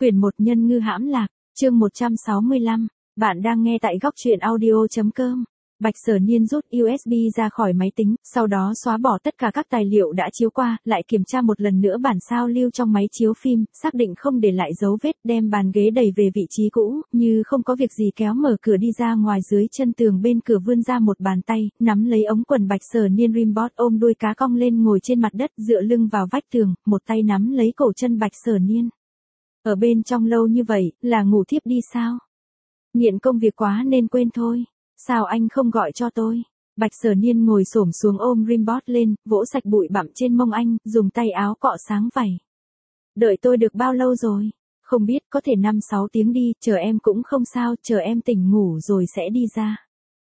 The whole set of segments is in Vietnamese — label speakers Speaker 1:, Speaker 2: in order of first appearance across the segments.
Speaker 1: Quyển 1 Nhân ngư hãm lạc, chương 165, bạn đang nghe tại góc truyện audio.com. Bạch Sở Niên rút USB ra khỏi máy tính, sau đó xóa bỏ tất cả các tài liệu đã chiếu qua, lại kiểm tra một lần nữa bản sao lưu trong máy chiếu phim, xác định không để lại dấu vết, đem bàn ghế đẩy về vị trí cũ, như không có việc gì kéo mở cửa đi ra ngoài. Dưới chân tường bên cửa vươn ra một bàn tay, nắm lấy ống quần Bạch Sở Niên. Rimbot ôm đuôi cá cong lên ngồi trên mặt đất, dựa lưng vào vách tường, một tay nắm lấy cổ chân Bạch Sở Niên. Ở bên trong lâu như vậy, là ngủ thiếp đi sao? Nghiện công việc quá nên quên thôi. Sao anh không gọi cho tôi? Bạch Sở Niên ngồi xổm xuống ôm Rimbot lên, vỗ sạch bụi bặm trên mông anh, dùng tay áo cọ sáng vảy. Đợi tôi được bao lâu rồi? Không biết, có thể 5-6 tiếng đi, chờ em cũng không sao, chờ em tỉnh ngủ rồi sẽ đi ra.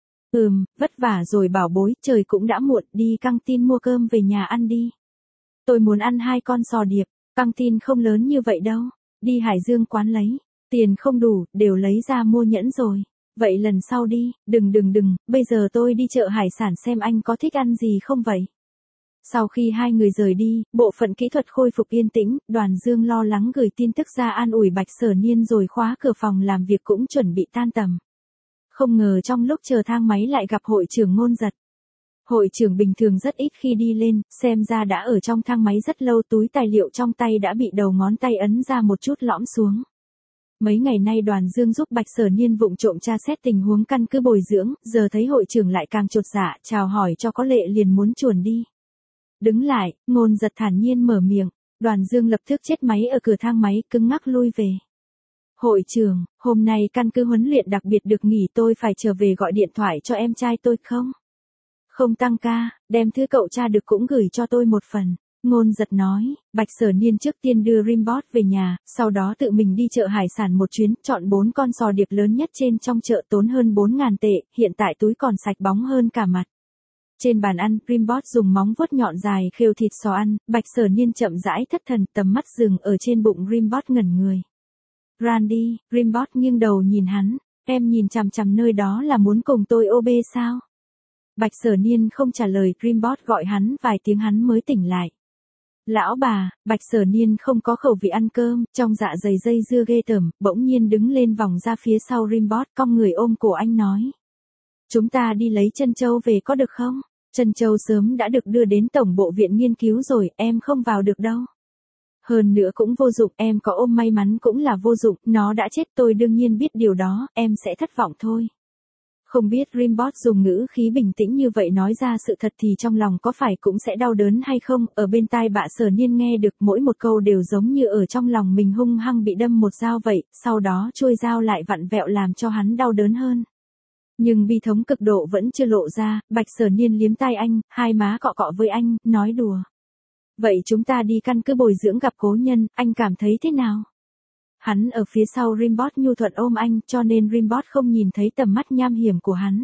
Speaker 1: Vất vả rồi bảo bối, trời cũng đã muộn, đi căng tin mua cơm về nhà ăn đi. Tôi muốn ăn 2 con sò điệp, căng tin không lớn như vậy đâu. Đi Hải Dương quán lấy, tiền không đủ, đều lấy ra mua nhẫn rồi. Vậy lần sau đi, đừng, bây giờ tôi đi chợ hải sản xem anh có thích ăn gì không vậy. Sau khi hai người rời đi, bộ phận kỹ thuật khôi phục yên tĩnh, Đoàn Dương lo lắng gửi tin tức ra an ủi Bạch Sở Niên rồi khóa cửa phòng làm việc cũng chuẩn bị tan tầm. Không ngờ trong lúc chờ thang máy lại gặp hội trưởng Ngôn Giật. Hội trưởng bình thường rất ít khi đi lên, xem ra đã ở trong thang máy rất lâu, túi tài liệu trong tay đã bị đầu ngón tay ấn ra một chút lõm xuống. Mấy ngày nay Đoàn Dương giúp Bạch Sở Niên vụng trộm tra xét tình huống căn cứ bồi dưỡng, giờ thấy hội trưởng lại càng chột dạ, chào hỏi cho có lệ liền muốn chuồn đi. Đứng lại, Ngôn Giật thản nhiên mở miệng, Đoàn Dương lập tức chết máy ở cửa thang máy, cứng ngắc lui về. Hội trưởng, hôm nay căn cứ huấn luyện đặc biệt được nghỉ, tôi phải trở về gọi điện thoại cho em trai tôi không? Không tăng ca, đem thứ cậu tra được cũng gửi cho tôi một phần. Ngôn Giật nói, Bạch Sở Niên trước tiên đưa Rimbot về nhà, sau đó tự mình đi chợ hải sản một chuyến, chọn 4 con sò điệp lớn nhất trên trong chợ, tốn hơn 4.000 tệ, hiện tại túi còn sạch bóng hơn cả mặt. Trên bàn ăn, Rimbot dùng móng vuốt nhọn dài khêu thịt sò ăn, Bạch Sở Niên chậm rãi thất thần, tầm mắt dừng ở trên bụng Rimbot ngẩn người. Randy, Rimbot nghiêng đầu nhìn hắn, em nhìn chằm chằm nơi đó là muốn cùng tôi OB sao? Bạch Sở Niên không trả lời, Rimbot gọi hắn vài tiếng hắn mới tỉnh lại. Lão bà, Bạch Sở Niên không có khẩu vị ăn cơm, trong dạ dày dây dưa ghê tởm, bỗng nhiên đứng lên vòng ra phía sau Rimbot, cong người ôm cổ anh nói. Chúng ta đi lấy chân châu về có được không? Chân châu sớm đã được đưa đến tổng bộ viện nghiên cứu rồi, em không vào được đâu. Hơn nữa cũng vô dụng, em có ôm may mắn cũng là vô dụng, nó đã chết, tôi đương nhiên biết điều đó, em sẽ thất vọng thôi. Không biết Rimbot dùng ngữ khí bình tĩnh như vậy nói ra sự thật thì trong lòng có phải cũng sẽ đau đớn hay không? Ở bên tai Bạch Sở Niên nghe được mỗi một câu đều giống như ở trong lòng mình hung hăng bị đâm một dao vậy, sau đó chuôi dao lại vặn vẹo làm cho hắn đau đớn hơn. Nhưng bi thống cực độ vẫn chưa lộ ra, Bạch Sở Niên liếm tai anh, hai má cọ cọ với anh, nói đùa. Vậy chúng ta đi căn cứ bồi dưỡng gặp cố nhân, anh cảm thấy thế nào? Hắn ở phía sau Rimbot nhu thuận ôm anh, cho nên Rimbot không nhìn thấy tầm mắt nham hiểm của hắn.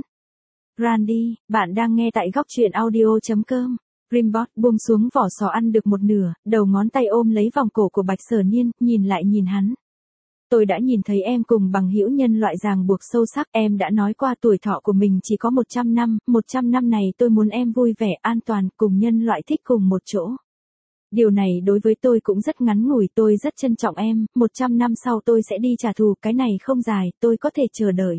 Speaker 1: Randy, bạn đang nghe tại góc truyện audio.com. Rimbot buông xuống vỏ sò ăn được một nửa, đầu ngón tay ôm lấy vòng cổ của Bạch Sở Niên, nhìn lại nhìn hắn. Tôi đã nhìn thấy em cùng bằng hữu nhân loại ràng buộc sâu sắc, em đã nói qua tuổi thọ của mình chỉ có 100 năm, 100 năm này tôi muốn em vui vẻ, an toàn, cùng nhân loại thích cùng một chỗ. Điều này đối với tôi cũng rất ngắn ngủi, tôi rất trân trọng em, 100 năm sau tôi sẽ đi trả thù, cái này không dài, tôi có thể chờ đợi.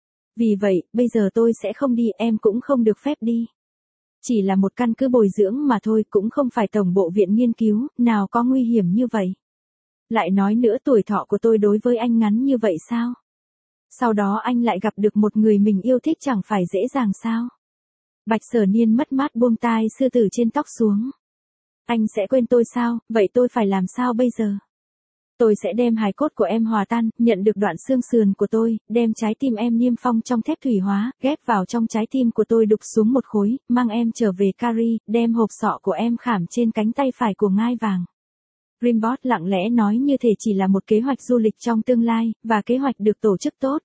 Speaker 1: Vì vậy, bây giờ tôi sẽ không đi, em cũng không được phép đi. Chỉ là một căn cứ bồi dưỡng mà thôi, cũng không phải tổng bộ viện nghiên cứu, nào có nguy hiểm như vậy. Lại nói nữa, tuổi thọ của tôi đối với anh ngắn như vậy sao? Sau đó anh lại gặp được một người mình yêu thích chẳng phải dễ dàng sao? Bạch Sở Niên mất mát buông tai sư tử trên tóc xuống. Anh sẽ quên tôi sao, vậy tôi phải làm sao bây giờ? Tôi sẽ đem hài cốt của em hòa tan, nhận được đoạn xương sườn của tôi, đem trái tim em niêm phong trong thép thủy hóa, ghép vào trong trái tim của tôi, đục xuống một khối, mang em trở về Cari, đem hộp sọ của em khảm trên cánh tay phải của ngai vàng. Rimbot lặng lẽ nói như thể chỉ là một kế hoạch du lịch trong tương lai, và kế hoạch được tổ chức tốt.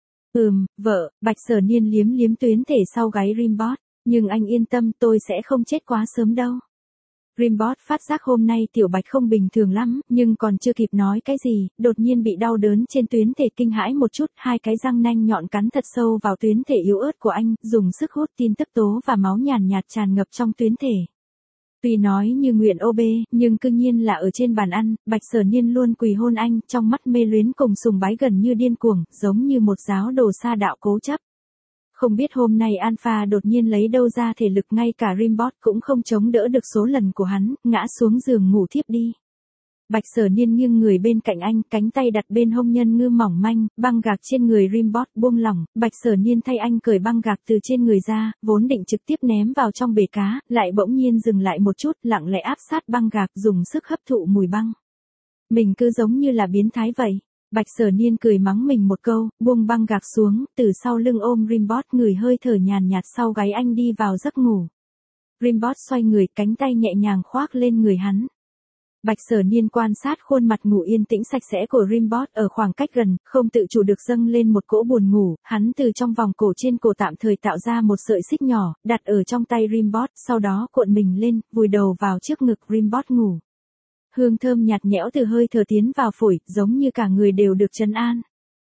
Speaker 1: Vợ, Bạch Sở Niên liếm liếm tuyến thể sau gáy Rimbot, nhưng anh yên tâm, tôi sẽ không chết quá sớm đâu. Rimbot phát giác hôm nay Tiểu Bạch không bình thường lắm, nhưng còn chưa kịp nói cái gì, đột nhiên bị đau đớn trên tuyến thể, kinh hãi một chút, hai cái răng nanh nhọn cắn thật sâu vào tuyến thể yếu ớt của anh, dùng sức hút tin tức tố và máu nhàn nhạt tràn ngập trong tuyến thể. Tuy nói như nguyện OB, nhưng cương nhiên là ở trên bàn ăn, Bạch Sở Niên luôn quỳ hôn anh, trong mắt mê luyến cùng sùng bái gần như điên cuồng, giống như một giáo đồ sa đạo cố chấp. Không biết hôm nay Alpha đột nhiên lấy đâu ra thể lực, ngay cả Rimbot cũng không chống đỡ được số lần của hắn, ngã xuống giường ngủ thiếp đi. Bạch Sở Niên nghiêng người bên cạnh anh, cánh tay đặt bên hông nhân ngư mỏng manh, băng gạc trên người Rimbot buông lỏng, Bạch Sở Niên thay anh cởi băng gạc từ trên người ra, vốn định trực tiếp ném vào trong bể cá, lại bỗng nhiên dừng lại một chút, lặng lẽ áp sát băng gạc, dùng sức hấp thụ mùi băng. Mình cứ giống như là biến thái vậy. Bạch Sở Niên cười mắng mình một câu, buông băng gạc xuống, từ sau lưng ôm Rimbot, người hơi thở nhàn nhạt sau gáy anh đi vào giấc ngủ. Rimbot xoay người, cánh tay nhẹ nhàng khoác lên người hắn. Bạch Sở Niên quan sát khuôn mặt ngủ yên tĩnh sạch sẽ của Rimbot ở khoảng cách gần, không tự chủ được dâng lên một cỗ buồn ngủ, hắn từ trong vòng cổ trên cổ tạm thời tạo ra một sợi xích nhỏ, đặt ở trong tay Rimbot, sau đó cuộn mình lên, vùi đầu vào trước ngực Rimbot ngủ. Hương thơm nhạt nhẽo từ hơi thở tiến vào phổi, giống như cả người đều được trấn an.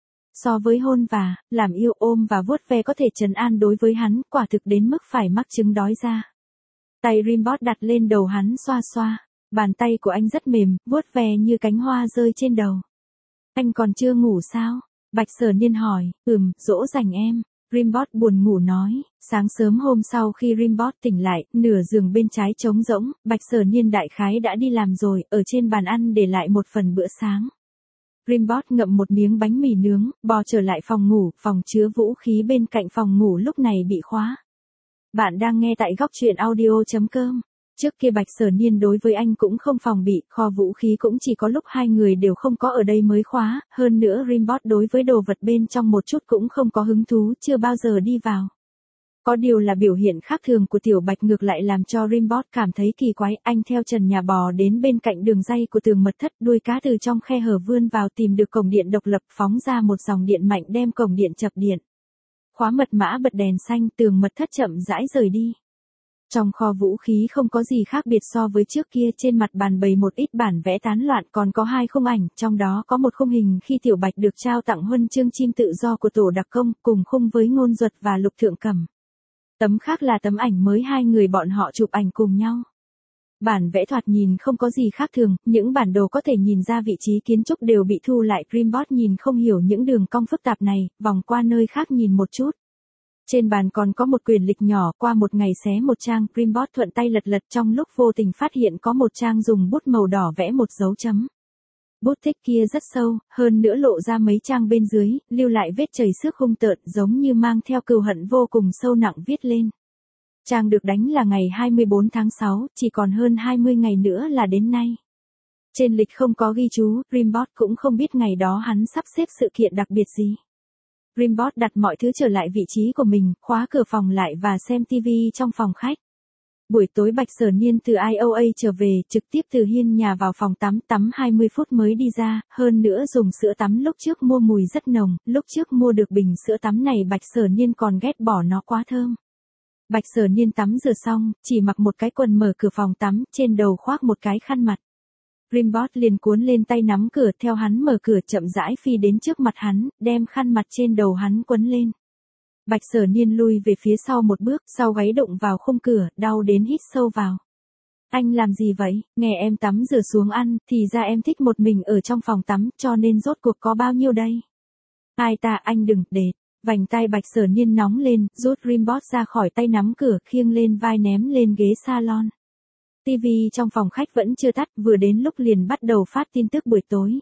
Speaker 1: So với hôn và, làm yêu, ôm và vuốt ve có thể trấn an đối với hắn, quả thực đến mức phải mắc chứng đói ra. Tay Rimbot đặt lên đầu hắn xoa xoa. Bàn tay của anh rất mềm, vuốt ve như cánh hoa rơi trên đầu. Anh còn chưa ngủ sao? Bạch Sở Niên hỏi. Dỗ dành em. Rimbot buồn ngủ nói. Sáng sớm hôm sau khi Rimbot tỉnh lại, nửa giường bên trái trống rỗng, Bạch Sở Niên đại khái đã đi làm rồi, ở trên bàn ăn để lại một phần bữa sáng. Rimbot ngậm một miếng bánh mì nướng, bò trở lại phòng ngủ, phòng chứa vũ khí bên cạnh phòng ngủ lúc này bị khóa. Bạn đang nghe tại góc truyện audio.com. Trước kia Bạch Sở Niên đối với anh cũng không phòng bị, kho vũ khí cũng chỉ có lúc hai người đều không có ở đây mới khóa, hơn nữa Rimbot đối với đồ vật bên trong một chút cũng không có hứng thú, chưa bao giờ đi vào. Có điều là biểu hiện khác thường của Tiểu Bạch ngược lại làm cho Rimbot cảm thấy kỳ quái, anh theo trần nhà bò đến bên cạnh đường ray của tường mật thất, đuôi cá từ trong khe hở vươn vào tìm được cổng điện độc lập, phóng ra một dòng điện mạnh đem cổng điện chập điện. Khóa mật mã bật đèn xanh, tường mật thất chậm rãi rời đi. Trong kho vũ khí không có gì khác biệt so với trước kia, trên mặt bàn bày một ít bản vẽ tán loạn, còn có 2 khung ảnh, trong đó có một khung hình khi Tiểu Bạch được trao tặng huân chương chim tự do của tổ đặc công, cùng khung với Ngôn Duật và Lục Thượng Cẩm. Tấm khác là tấm ảnh mới hai người bọn họ chụp ảnh cùng nhau. Bản vẽ thoạt nhìn không có gì khác thường, những bản đồ có thể nhìn ra vị trí kiến trúc đều bị thu lại. Rimbot nhìn không hiểu những đường cong phức tạp này, vòng qua nơi khác nhìn một chút. Trên bàn còn có một quyển lịch nhỏ, qua một ngày xé một trang, Rimbot thuận tay lật lật, trong lúc vô tình phát hiện có một trang dùng bút màu đỏ vẽ một dấu chấm. Bút tích kia rất sâu, hơn nữa lộ ra mấy trang bên dưới, lưu lại vết chảy xước hung tợn, giống như mang theo cừu hận vô cùng sâu nặng viết lên. Trang được đánh là ngày 24 tháng 6, chỉ còn hơn 20 ngày nữa là đến nay. Trên lịch không có ghi chú, Rimbot cũng không biết ngày đó hắn sắp xếp sự kiện đặc biệt gì. Rimbot đặt mọi thứ trở lại vị trí của mình, khóa cửa phòng lại và xem TV trong phòng khách. Buổi tối Bạch Sở Niên từ IOA trở về, trực tiếp từ hiên nhà vào phòng tắm 20 phút mới đi ra, hơn nữa dùng sữa tắm lúc trước mua mùi rất nồng, lúc trước mua được bình sữa tắm này Bạch Sở Niên còn ghét bỏ nó quá thơm. Bạch Sở Niên tắm rửa xong, chỉ mặc một cái quần mở cửa phòng tắm, trên đầu khoác một cái khăn mặt. Rimbot liền cuốn lên tay nắm cửa, theo hắn mở cửa chậm rãi phi đến trước mặt hắn, đem khăn mặt trên đầu hắn quấn lên. Bạch Sở Niên lui về phía sau một bước, sau gáy đụng vào khung cửa, đau đến hít sâu vào. Anh làm gì vậy? Nghe em tắm rửa xuống ăn, thì ra em thích một mình ở trong phòng tắm, cho nên rốt cuộc có bao nhiêu đây? Ai ta, anh đừng, để. Vành tai Bạch Sở Niên nóng lên, rút Rimbot ra khỏi tay nắm cửa, khiêng lên vai ném lên ghế salon. TV trong phòng khách vẫn chưa tắt, vừa đến lúc liền bắt đầu phát tin tức buổi tối.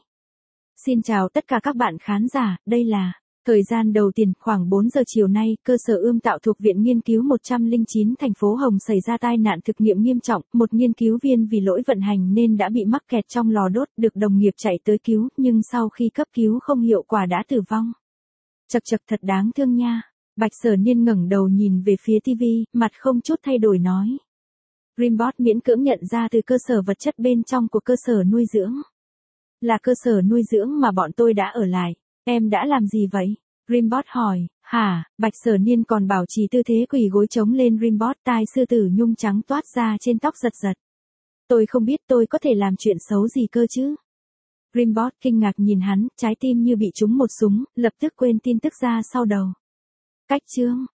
Speaker 1: Xin chào tất cả các bạn khán giả, đây là thời gian đầu tiên, khoảng 4 giờ chiều nay, cơ sở ươm tạo thuộc Viện Nghiên cứu 109 thành phố Hồng xảy ra tai nạn thực nghiệm nghiêm trọng, một nghiên cứu viên vì lỗi vận hành nên đã bị mắc kẹt trong lò đốt, được đồng nghiệp chạy tới cứu, nhưng sau khi cấp cứu không hiệu quả đã tử vong. Chậc chậc, thật đáng thương nha. Bạch Sở Niên ngẩng đầu nhìn về phía TV, mặt không chút thay đổi nói. Rimbot miễn cưỡng nhận ra từ cơ sở vật chất bên trong của cơ sở nuôi dưỡng. Là cơ sở nuôi dưỡng mà bọn tôi đã ở lại. Em đã làm gì vậy? Rimbot hỏi. Hả? Bạch Sở Niên còn bảo trì tư thế quỳ gối trống lên. Rimbot, tai sư tử nhung trắng toát ra trên tóc giật giật. Tôi không biết tôi có thể làm chuyện xấu gì cơ chứ? Rimbot kinh ngạc nhìn hắn, trái tim như bị trúng một súng, lập tức quên tin tức ra sau đầu. Cách chương.